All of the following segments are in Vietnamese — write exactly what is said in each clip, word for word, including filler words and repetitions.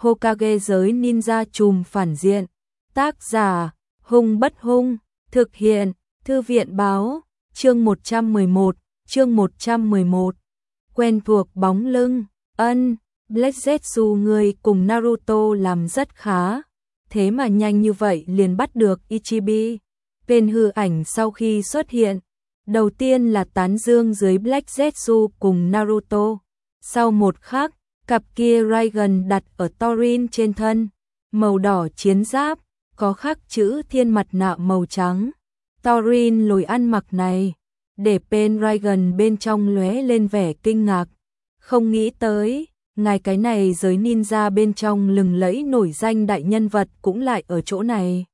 Hokage giới ninja trùm phản diện. Tác giả, Hung Bất Hung, thực hiện, Thư viện báo, chương một trăm mười một, chương một trăm mười một. Quen thuộc bóng lưng, ân, Black Zetsu người cùng Naruto làm rất khá, thế mà nhanh như vậy liền bắt được Ichibi. Bên hư ảnh sau khi xuất hiện, đầu tiên là tán dương dưới Black Zetsu cùng Naruto. Sau một khắc, cặp kia Raigan đặt ở Thorin trên thân, màu đỏ chiến giáp, có khắc chữ thiên mặt nạ màu trắng. Thorin lồi ăn mặc này, để bên Raigan bên trong lóe lên vẻ kinh ngạc. Không nghĩ tới, ngài cái này giới ninja bên trong lừng lẫy nổi danh đại nhân vật cũng lại ở chỗ này.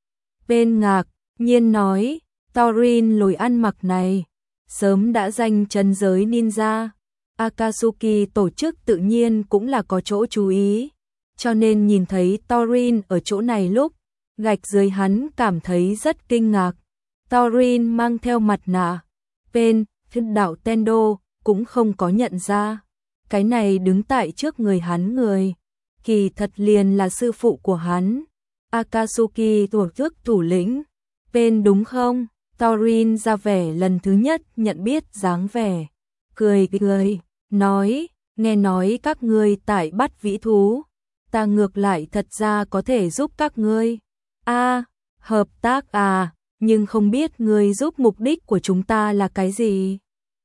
Bên ngạc nhiên nói, Thorin lồi ăn mặc này, sớm đã danh chân giới ninja. Akatsuki tổ chức tự nhiên cũng là có chỗ chú ý, cho nên nhìn thấy Thorin ở chỗ này lúc, gạch dưới hắn cảm thấy rất kinh ngạc. Thorin mang theo mặt nạ, bên thiên đạo Tendo cũng không có nhận ra. Cái này đứng tại trước người hắn người, kỳ thật liền là sư phụ của hắn, Akatsuki tổ chức thủ lĩnh. Bên đúng không? Thorin ra vẻ lần thứ nhất nhận biết dáng vẻ, cười cười, nói, nghe nói các ngươi tại bắt vĩ thú, ta ngược lại thật ra có thể giúp các ngươi. A, hợp tác à, nhưng không biết ngươi giúp mục đích của chúng ta là cái gì?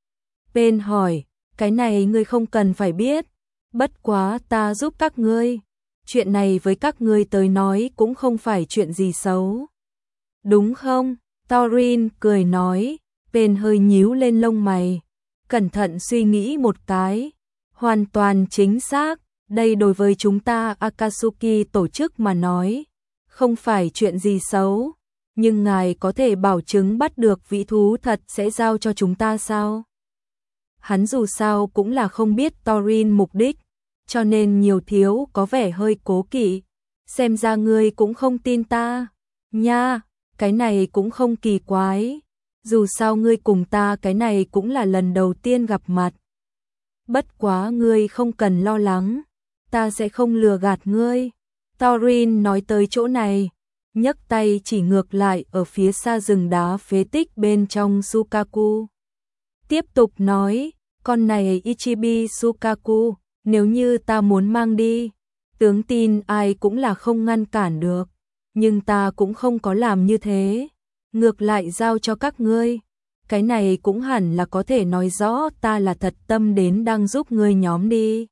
Bên hỏi, cái này ngươi không cần phải biết, bất quá ta giúp các ngươi, chuyện này với các ngươi tới nói cũng không phải chuyện gì xấu. Đúng không? Thorin cười nói, bên hơi nhíu lên lông mày, cẩn thận suy nghĩ một cái, hoàn toàn chính xác, đây đối với chúng ta Akatsuki tổ chức mà nói, không phải chuyện gì xấu, nhưng ngài có thể bảo chứng bắt được vĩ thú thật sẽ giao cho chúng ta sao? Hắn dù sao cũng là không biết Thorin mục đích, cho nên nhiều thiếu có vẻ hơi cố kỵ, xem ra ngươi cũng không tin ta, nha, cái này cũng không kỳ quái, dù sao ngươi cùng ta cái này cũng là lần đầu tiên gặp mặt. Bất quá ngươi không cần lo lắng, ta sẽ không lừa gạt ngươi. Thorin nói tới chỗ này, nhấc tay chỉ ngược lại ở phía xa rừng đá phế tích bên trong Sukaku. Tiếp tục nói, con này Ichibi Sukaku, nếu như ta muốn mang đi, tướng tin ai cũng là không ngăn cản được, nhưng ta cũng không có làm như thế, ngược lại giao cho các ngươi. Cái này cũng hẳn là có thể nói rõ ta là thật tâm đến đang giúp ngươi nhóm đi.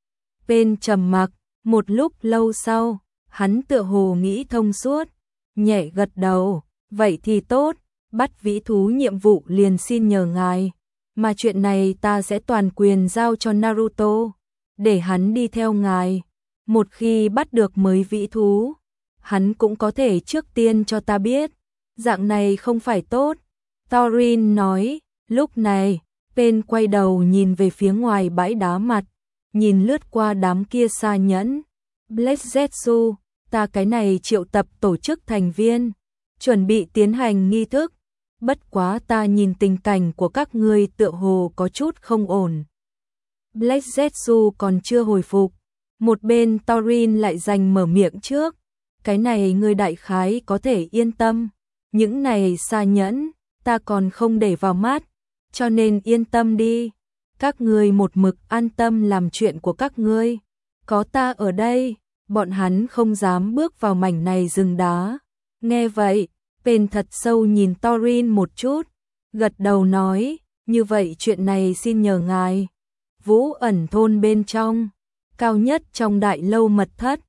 Bên trầm mặc, một lúc lâu sau, hắn tựa hồ nghĩ thông suốt, nhẹ gật đầu, vậy thì tốt, bắt vĩ thú nhiệm vụ liền xin nhờ ngài, mà chuyện này ta sẽ toàn quyền giao cho Naruto, để hắn đi theo ngài, một khi bắt được mới vĩ thú, hắn cũng có thể trước tiên cho ta biết, dạng này không phải tốt. Thorin nói, lúc này, bên quay đầu nhìn về phía ngoài bãi đá mặt, nhìn lướt qua đám kia xa nhẫn. Black Zetsu, ta cái này triệu tập tổ chức thành viên, chuẩn bị tiến hành nghi thức, bất quá ta nhìn tình cảnh của các ngươi tựa hồ có chút không ổn. Black Zetsu còn chưa hồi phục, một bên Thorin lại giành mở miệng trước, cái này ngươi đại khái có thể yên tâm, những này xa nhẫn, ta còn không để vào mắt, cho nên yên tâm đi, các ngươi một mực an tâm làm chuyện của các ngươi, có ta ở đây, bọn hắn không dám bước vào mảnh này rừng đá. Nghe vậy, bên thật sâu nhìn Thorin một chút, gật đầu nói, như vậy chuyện này xin nhờ ngài. Vũ ẩn thôn bên trong, cao nhất trong đại lâu mật thất,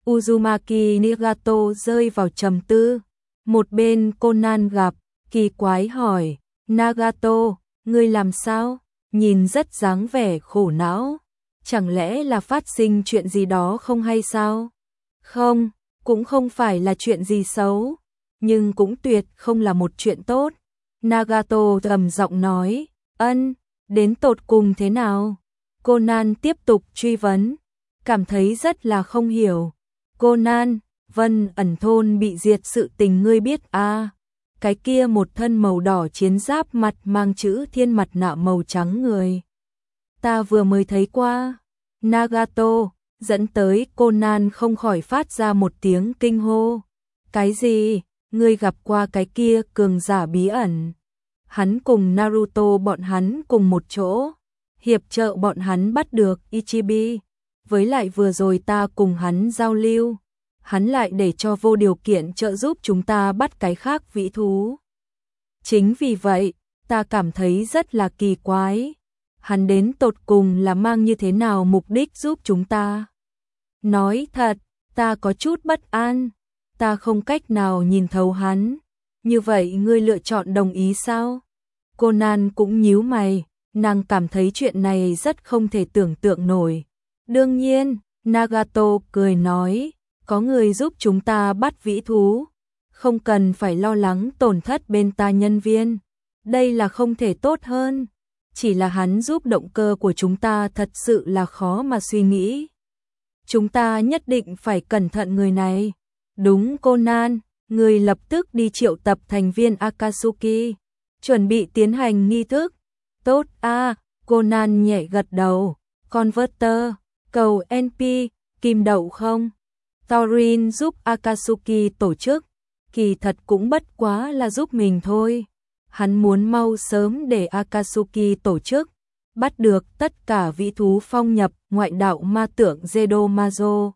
Uzumaki Nagato rơi vào trầm tư, một bên Conan gặp, kỳ quái hỏi, Nagato, ngươi làm sao? Nhìn rất dáng vẻ khổ não, chẳng lẽ là phát sinh chuyện gì đó không hay sao? Không, cũng không phải là chuyện gì xấu, nhưng cũng tuyệt không là một chuyện tốt. Nagato trầm giọng nói, ân, đến tột cùng thế nào? Conan tiếp tục truy vấn, cảm thấy rất là không hiểu. Conan, Vân ẩn thôn bị diệt sự tình ngươi biết à? Cái kia một thân màu đỏ chiến giáp mặt mang chữ thiên mặt nạ màu trắng người. Ta vừa mới thấy qua. Nagato, dẫn tới Conan không khỏi phát ra một tiếng kinh hô. Cái gì? Ngươi gặp qua cái kia cường giả bí ẩn? Hắn cùng Naruto bọn hắn cùng một chỗ, hiệp trợ bọn hắn bắt được Ichibi. Với lại vừa rồi ta cùng hắn giao lưu, hắn lại để cho vô điều kiện trợ giúp chúng ta bắt cái khác vĩ thú. Chính vì vậy, ta cảm thấy rất là kỳ quái. Hắn đến tột cùng là mang như thế nào mục đích giúp chúng ta? Nói thật, ta có chút bất an. Ta không cách nào nhìn thấu hắn. Như vậy ngươi lựa chọn đồng ý sao? Conan cũng nhíu mày, nàng cảm thấy chuyện này rất không thể tưởng tượng nổi. Đương nhiên, Nagato cười nói, có người giúp chúng ta bắt vĩ thú, không cần phải lo lắng tổn thất bên ta nhân viên. Đây là không thể tốt hơn. Chỉ là hắn giúp động cơ của chúng ta thật sự là khó mà suy nghĩ. Chúng ta nhất định phải cẩn thận người này. Đúng Conan, người lập tức đi triệu tập thành viên Akatsuki, chuẩn bị tiến hành nghi thức. Tốt a, à, Conan nhẹ gật đầu. Converter, cầu en pê, kim đậu không? Thorin giúp Akatsuki tổ chức, kỳ thật cũng bất quá là giúp mình thôi. Hắn muốn mau sớm để Akatsuki tổ chức, bắt được tất cả vĩ thú phong nhập ngoại đạo ma tượng Zedomazo.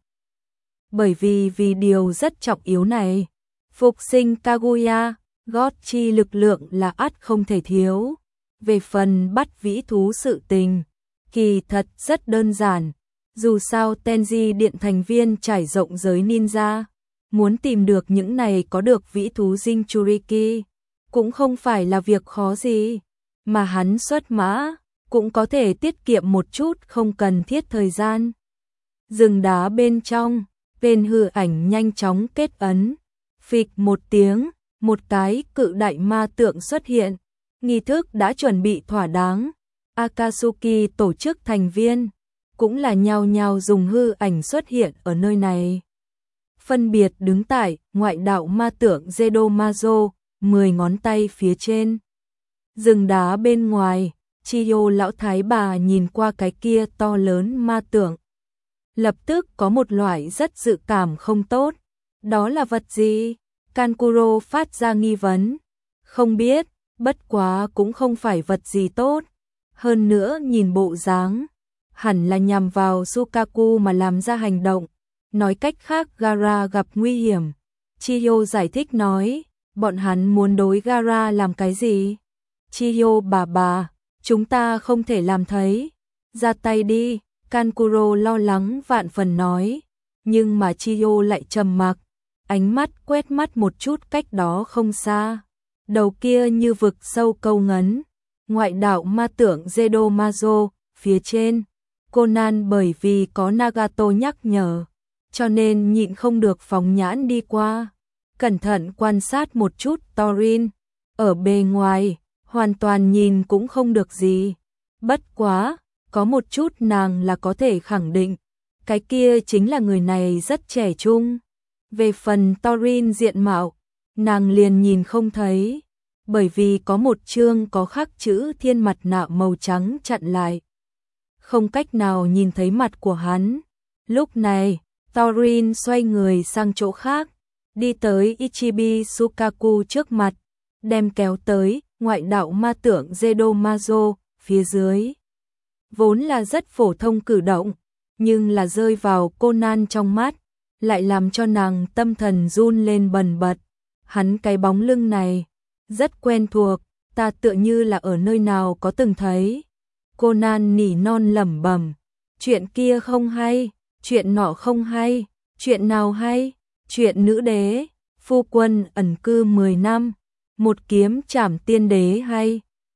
Bởi vì vì điều rất trọng yếu này, phục sinh Kaguya, gót chi lực lượng là ắt không thể thiếu. Về phần bắt vĩ thú sự tình, kỳ thật rất đơn giản. Dù sao Tenji điện thành viên trải rộng giới ninja, muốn tìm được những này có được vĩ thú Jinchuriki, cũng không phải là việc khó gì. Mà hắn xuất mã, cũng có thể tiết kiệm một chút không cần thiết thời gian. Rừng đá bên trong, tên hư ảnh nhanh chóng kết ấn. Phịch một tiếng, một cái cự đại ma tượng xuất hiện. Nghi thức đã chuẩn bị thỏa đáng. Akatsuki tổ chức thành viên cũng là nhao nhao dùng hư ảnh xuất hiện ở nơi này. Phân biệt đứng tại ngoại đạo ma tượng Zedomazo, mười ngón tay phía trên. Rừng đá bên ngoài, Chiyo lão thái bà nhìn qua cái kia to lớn ma tượng. Lập tức có một loại rất dự cảm không tốt. Đó là vật gì? Kankuro phát ra nghi vấn. Không biết, bất quá cũng không phải vật gì tốt. Hơn nữa nhìn bộ dáng, hẳn là nhằm vào Sukaku mà làm ra hành động. Nói cách khác Gaara gặp nguy hiểm. Chiyo giải thích nói, bọn hắn muốn đối Gaara làm cái gì? Chiyo bà bà, chúng ta không thể làm thấy. Ra tay đi, Kankuro lo lắng vạn phần nói. Nhưng mà Chiyo lại trầm mặc, ánh mắt quét mắt một chút cách đó không xa. Đầu kia như vực sâu câu ngấn. Ngoại đạo ma tượng Zedomazo, phía trên. Conan bởi vì có Nagato nhắc nhở, cho nên nhịn không được phóng nhãn đi qua. Cẩn thận quan sát một chút Thorin. Ở bề ngoài, hoàn toàn nhìn cũng không được gì. Bất quá, có một chút nàng là có thể khẳng định. Cái kia chính là người này rất trẻ trung. Về phần Thorin diện mạo, nàng liền nhìn không thấy. Bởi vì có một chương có khắc chữ thiên mặt nạ màu trắng chặn lại. Không cách nào nhìn thấy mặt của hắn. Lúc này, Thorin xoay người sang chỗ khác, đi tới Ichibi Sukaku trước mặt, đem kéo tới ngoại đạo ma tượng Zedomazo phía dưới. Vốn là rất phổ thông cử động, nhưng là rơi vào Conan trong mắt, lại làm cho nàng tâm thần run lên bần bật. Hắn cái bóng lưng này, rất quen thuộc, ta tựa như là ở nơi nào có từng thấy. Conan nỉ non lẩm bẩm, chuyện kia không hay, chuyện nọ không hay, chuyện nào hay, chuyện nữ đế, phu quân ẩn cư mười năm, một kiếm trảm tiên đế hay.